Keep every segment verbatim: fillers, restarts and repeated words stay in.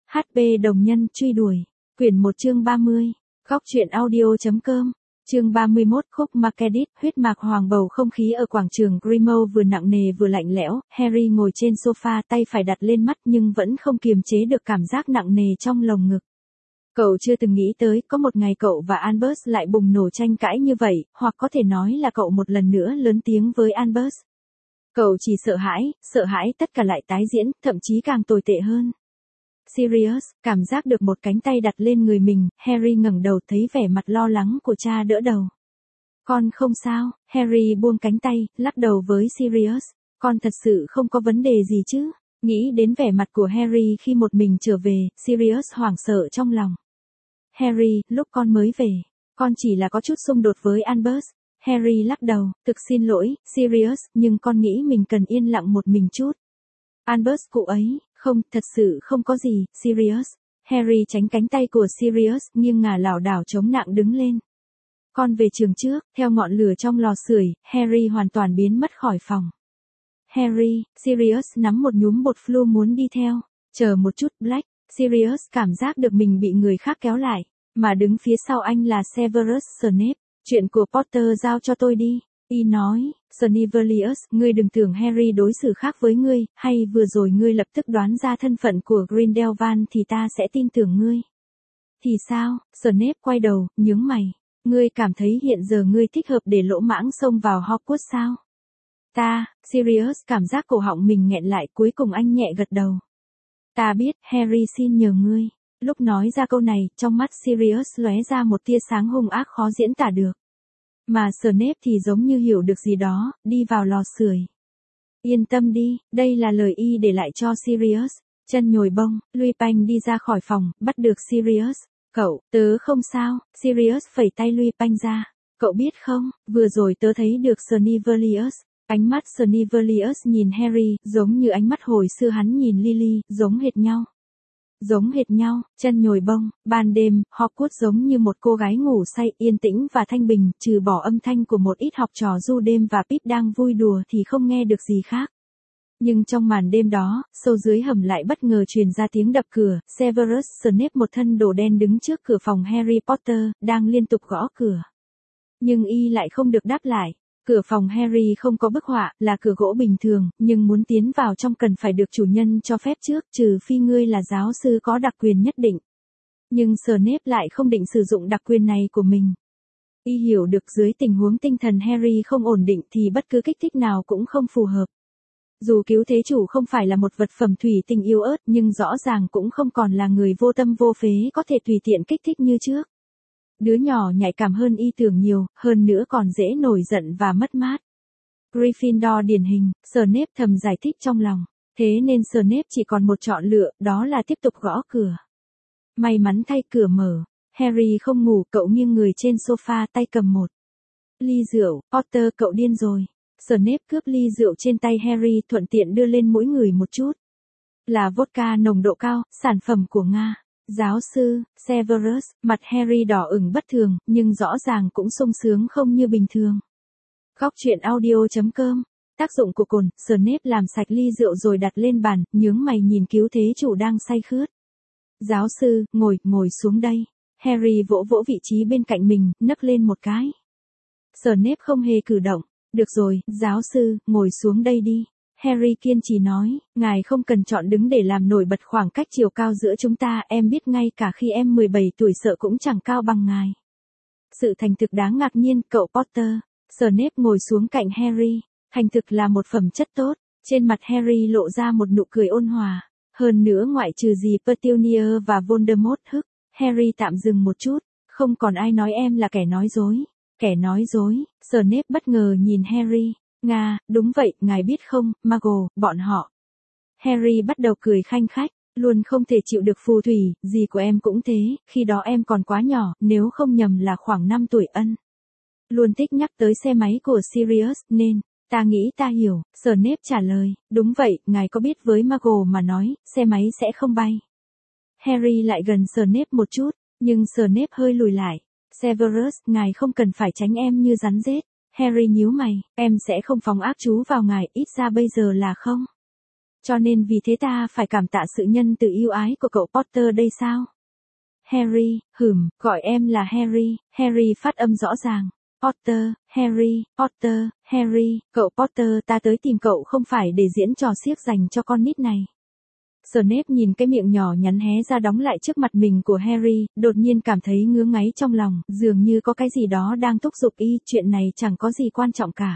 hát pê đồng nhân truy đuổi. Quyển một chương ba mươi. Góc truyện audio.com. Chương ba mươi mốt. Khúc Macedit. Huyết mạc hoàng bầu không khí ở quảng trường Grimmauld vừa nặng nề vừa lạnh lẽo. Harry ngồi trên sofa, tay phải đặt lên mắt nhưng vẫn không kiềm chế được cảm giác nặng nề trong lồng ngực. Cậu chưa từng nghĩ tới có một ngày cậu và Albus lại bùng nổ tranh cãi như vậy, hoặc có thể nói là cậu một lần nữa lớn tiếng với Albus. Cậu chỉ sợ hãi, sợ hãi tất cả lại tái diễn, thậm chí càng tồi tệ hơn. Sirius, cảm giác được một cánh tay đặt lên người mình, Harry ngẩng đầu thấy vẻ mặt lo lắng của cha đỡ đầu. Con không sao, Harry buông cánh tay, lắc đầu với Sirius. Con thật sự không có vấn đề gì chứ? Nghĩ đến vẻ mặt của Harry khi một mình trở về, Sirius hoảng sợ trong lòng. Harry, lúc con mới về, con chỉ là có chút xung đột với Albus. Harry lắc đầu, thực xin lỗi, Sirius, nhưng con nghĩ mình cần yên lặng một mình chút. Albus cụ ấy, không, thật sự không có gì, Sirius. Harry tránh cánh tay của Sirius, nghiêng ngả lảo đảo chống nặng đứng lên. Con về trường trước, theo ngọn lửa trong lò sưởi, Harry hoàn toàn biến mất khỏi phòng. Harry, Sirius nắm một nhúm bột flu muốn đi theo. Chờ một chút, Black. Sirius cảm giác được mình bị người khác kéo lại, mà đứng phía sau anh là Severus Snape. Chuyện của Potter giao cho tôi đi. Y nói, Snivelius, ngươi đừng tưởng Harry đối xử khác với ngươi, hay vừa rồi ngươi lập tức đoán ra thân phận của Grindelwald thì ta sẽ tin tưởng ngươi. Thì sao? Snape quay đầu, nhướng mày. Ngươi cảm thấy hiện giờ ngươi thích hợp để lỗ mãng xông vào Hogwarts sao? Ta, Sirius cảm giác cổ họng mình nghẹn lại, cuối cùng anh nhẹ gật đầu. Ta biết, Harry xin nhờ ngươi. Lúc nói ra câu này, trong mắt Sirius lóe ra một tia sáng hung ác khó diễn tả được. Mà Snape thì giống như hiểu được gì đó, đi vào lò sưởi. Yên tâm đi, đây là lời y để lại cho Sirius. Chân nhồi bông, Lupin đi ra khỏi phòng, bắt được Sirius. Cậu, tớ không sao, Sirius phẩy tay Lupin ra. Cậu biết không, vừa rồi tớ thấy được Snivelius. Ánh mắt Snivelius nhìn Harry, giống như ánh mắt hồi xưa hắn nhìn Lily, giống hệt nhau. Giống hệt nhau, chân nhồi bông, ban đêm, Hogwarts giống như một cô gái ngủ say, yên tĩnh và thanh bình, trừ bỏ âm thanh của một ít học trò du đêm và Pip đang vui đùa thì không nghe được gì khác. Nhưng trong màn đêm đó, sâu dưới hầm lại bất ngờ truyền ra tiếng đập cửa. Severus Snape một thân đồ đen đứng trước cửa phòng Harry Potter, đang liên tục gõ cửa. Nhưng y lại không được đáp lại. Cửa phòng Harry không có bức họa, là cửa gỗ bình thường, nhưng muốn tiến vào trong cần phải được chủ nhân cho phép trước, trừ phi ngươi là giáo sư có đặc quyền nhất định. Nhưng Snape lại không định sử dụng đặc quyền này của mình. Y hiểu được dưới tình huống tinh thần Harry không ổn định thì bất cứ kích thích nào cũng không phù hợp. Dù cứu thế chủ không phải là một vật phẩm thủy tinh yếu ớt nhưng rõ ràng cũng không còn là người vô tâm vô phế có thể tùy tiện kích thích như trước. Đứa nhỏ nhạy cảm hơn y tưởng nhiều, hơn nữa còn dễ nổi giận và mất mát. Gryffindor điển hình, Snape thầm giải thích trong lòng. Thế nên Snape chỉ còn một chọn lựa, đó là tiếp tục gõ cửa. May mắn thay cửa mở. Harry không ngủ, cậu nghiêng người trên sofa, tay cầm một ly rượu. Potter, cậu điên rồi. Snape cướp ly rượu trên tay Harry, thuận tiện đưa lên mỗi người một chút. Là vodka nồng độ cao, sản phẩm của Nga. Giáo sư, Severus, mặt Harry đỏ ửng bất thường, nhưng rõ ràng cũng sung sướng không như bình thường. Góc truyện audio.com. Tác dụng của cồn. Snape làm sạch ly rượu rồi đặt lên bàn, nhướng mày nhìn cứu thế chủ đang say khướt. Giáo sư, ngồi, ngồi xuống đây. Harry vỗ vỗ vị trí bên cạnh mình, nấc lên một cái. Snape không hề cử động. Được rồi, giáo sư, ngồi xuống đây đi. Harry kiên trì nói, ngài không cần chọn đứng để làm nổi bật khoảng cách chiều cao giữa chúng ta, em biết ngay cả khi em mười bảy tuổi sợ cũng chẳng cao bằng ngài. Sự thành thực đáng ngạc nhiên, cậu Potter. Snape ngồi xuống cạnh Harry. Thành thực là một phẩm chất tốt. Trên mặt Harry lộ ra một nụ cười ôn hòa. Hơn nữa ngoại trừ gì Petunia và Voldemort hức, Harry tạm dừng một chút. Không còn ai nói em là kẻ nói dối. Kẻ nói dối. Snape bất ngờ nhìn Harry. Nga, đúng vậy, ngài biết không, Muggle, bọn họ. Harry bắt đầu cười khanh khách, luôn không thể chịu được phù thủy, gì của em cũng thế, khi đó em còn quá nhỏ, nếu không nhầm là khoảng năm tuổi ân. Luôn thích nhắc tới xe máy của Sirius, nên, ta nghĩ ta hiểu, Snape trả lời, đúng vậy, ngài có biết với Muggle mà nói, xe máy sẽ không bay. Harry lại gần Snape một chút, nhưng Snape hơi lùi lại. Severus, ngài không cần phải tránh em như rắn rết. Harry nhíu mày, em sẽ không phóng ác chú vào ngài, ít ra bây giờ là không. Cho nên vì thế ta phải cảm tạ sự nhân từ yêu ái của cậu Potter đây sao? Harry, hừm, gọi em là Harry, Harry phát âm rõ ràng. Potter, Harry, Potter, Harry, cậu Potter ta tới tìm cậu không phải để diễn trò xiếc dành cho con nít này. Snape nhìn cái miệng nhỏ nhắn hé ra đóng lại trước mặt mình của Harry, đột nhiên cảm thấy ngứa ngáy trong lòng, dường như có cái gì đó đang thúc giục y, chuyện này chẳng có gì quan trọng cả.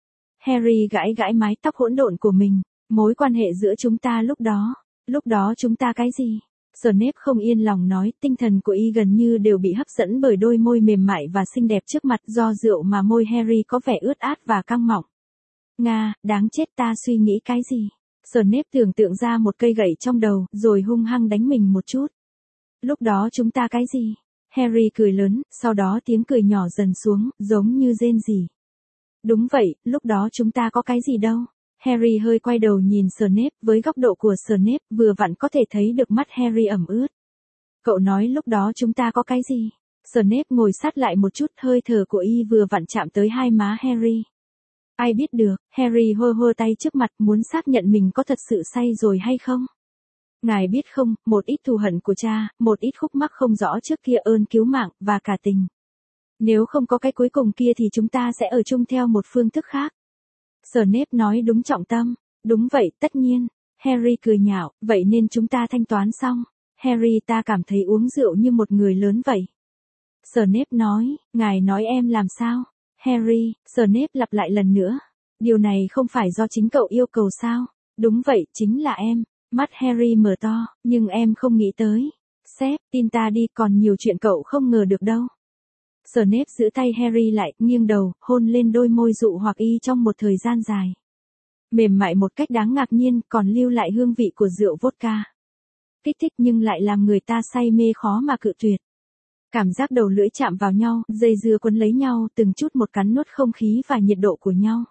Harry gãi gãi mái tóc hỗn độn của mình, mối quan hệ giữa chúng ta lúc đó, lúc đó chúng ta cái gì? Snape không yên lòng nói, tinh thần của y gần như đều bị hấp dẫn bởi đôi môi mềm mại và xinh đẹp trước mặt, do rượu mà môi Harry có vẻ ướt át và căng mọng. Nga, đáng chết, ta suy nghĩ cái gì? Snape tưởng tượng ra một cây gậy trong đầu, rồi hung hăng đánh mình một chút. Lúc đó chúng ta cái gì? Harry cười lớn, sau đó tiếng cười nhỏ dần xuống, giống như rên rỉ. Đúng vậy, lúc đó chúng ta có cái gì đâu? Harry hơi quay đầu nhìn Snape, với góc độ của Snape, vừa vặn có thể thấy được mắt Harry ẩm ướt. Cậu nói lúc đó chúng ta có cái gì? Snape ngồi sát lại một chút, hơi thở của y vừa vặn chạm tới hai má Harry. Ai biết được, Harry hơ hơ tay trước mặt, muốn xác nhận mình có thật sự say rồi hay không. Ngài biết không, một ít thù hận của cha, một ít khúc mắc không rõ trước kia, ơn cứu mạng, và cả tình. Nếu không có cái cuối cùng kia thì chúng ta sẽ ở chung theo một phương thức khác. Snape nói đúng trọng tâm. Đúng vậy, tất nhiên. Harry cười nhạo, vậy nên chúng ta thanh toán xong. Harry, ta cảm thấy uống rượu như một người lớn vậy. Snape nói, ngài nói em làm sao? Harry, Snape lặp lại lần nữa. Điều này không phải do chính cậu yêu cầu sao? Đúng vậy, chính là em. Mắt Harry mở to, nhưng em không nghĩ tới. Sếp, tin ta đi, còn nhiều chuyện cậu không ngờ được đâu. Snape giữ tay Harry lại, nghiêng đầu, hôn lên đôi môi dụ hoặc y trong một thời gian dài. Mềm mại một cách đáng ngạc nhiên, còn lưu lại hương vị của rượu vodka. Kích thích nhưng lại làm người ta say mê khó mà cự tuyệt. Cảm giác đầu lưỡi chạm vào nhau, dây dưa quấn lấy nhau, từng chút một cắn nuốt không khí và nhiệt độ của nhau.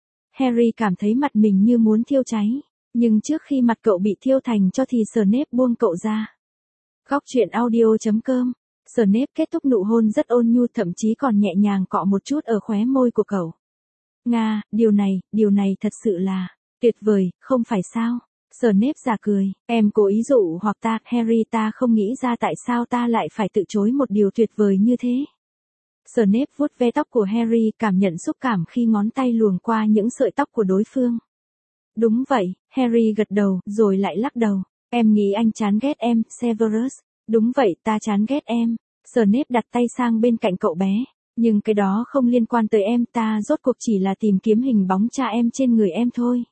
Harry cảm thấy mặt mình như muốn thiêu cháy, nhưng trước khi mặt cậu bị thiêu thành tro thì Snape buông cậu ra. Góc truyện audio chấm com. Snape kết thúc nụ hôn rất ôn nhu, thậm chí còn nhẹ nhàng cọ một chút ở khóe môi của cậu. Nga, điều này, điều này thật sự là tuyệt vời, không phải sao? Snape giả cười, em cố ý dụ hoặc ta, Harry, ta không nghĩ ra tại sao ta lại phải từ chối một điều tuyệt vời như thế. Snape vuốt ve tóc của Harry, cảm nhận xúc cảm khi ngón tay luồn qua những sợi tóc của đối phương. Đúng vậy, Harry gật đầu, rồi lại lắc đầu. Em nghĩ anh chán ghét em, Severus. Đúng vậy, ta chán ghét em. Snape đặt tay sang bên cạnh cậu bé. Nhưng cái đó không liên quan tới em, ta rốt cuộc chỉ là tìm kiếm hình bóng cha em trên người em thôi.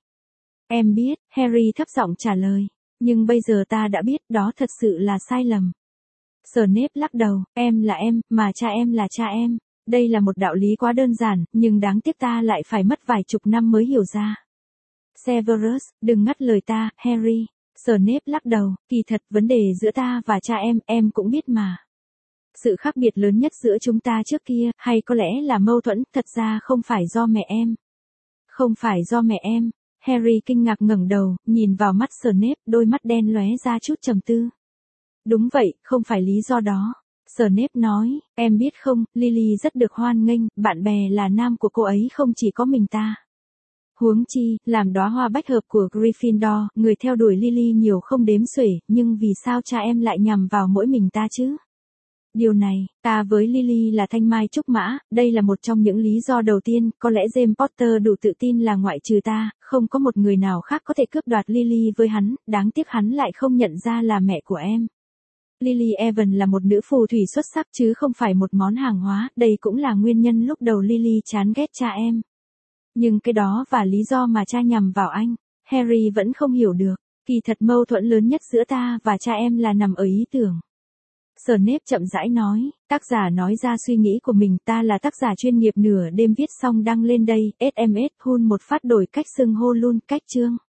Em biết, Harry thấp giọng trả lời. Nhưng bây giờ ta đã biết, đó thật sự là sai lầm. Snape lắc đầu, em là em, mà cha em là cha em. Đây là một đạo lý quá đơn giản, nhưng đáng tiếc ta lại phải mất vài chục năm mới hiểu ra. Severus, đừng ngắt lời ta, Harry. Snape lắc đầu, kỳ thật vấn đề giữa ta và cha em, em cũng biết mà. Sự khác biệt lớn nhất giữa chúng ta trước kia, hay có lẽ là mâu thuẫn, thật ra không phải do mẹ em. Không phải do mẹ em. Harry kinh ngạc ngẩng đầu, nhìn vào mắt Snape, đôi mắt đen lóe ra chút trầm tư. Đúng vậy, không phải lý do đó. Snape nói, em biết không, Lily rất được hoan nghênh, bạn bè là nam của cô ấy không chỉ có mình ta. Huống chi, làm đóa hoa bách hợp của Gryffindor, người theo đuổi Lily nhiều không đếm xuể, nhưng vì sao cha em lại nhằm vào mỗi mình ta chứ? Điều này, ta với Lily là thanh mai trúc mã, đây là một trong những lý do đầu tiên, có lẽ James Potter đủ tự tin là ngoại trừ ta, không có một người nào khác có thể cướp đoạt Lily với hắn, đáng tiếc hắn lại không nhận ra là mẹ của em. Lily Evans là một nữ phù thủy xuất sắc chứ không phải một món hàng hóa, đây cũng là nguyên nhân lúc đầu Lily chán ghét cha em. Nhưng cái đó và lý do mà cha nhằm vào anh, Harry vẫn không hiểu được, kỳ thật mâu thuẫn lớn nhất giữa ta và cha em là nằm ở ý tưởng. Snape chậm rãi nói, tác giả nói ra suy nghĩ của mình, ta là tác giả chuyên nghiệp, nửa đêm viết xong đăng lên đây, ét em ét Hun một phát đổi cách xưng hô luôn, cách chương.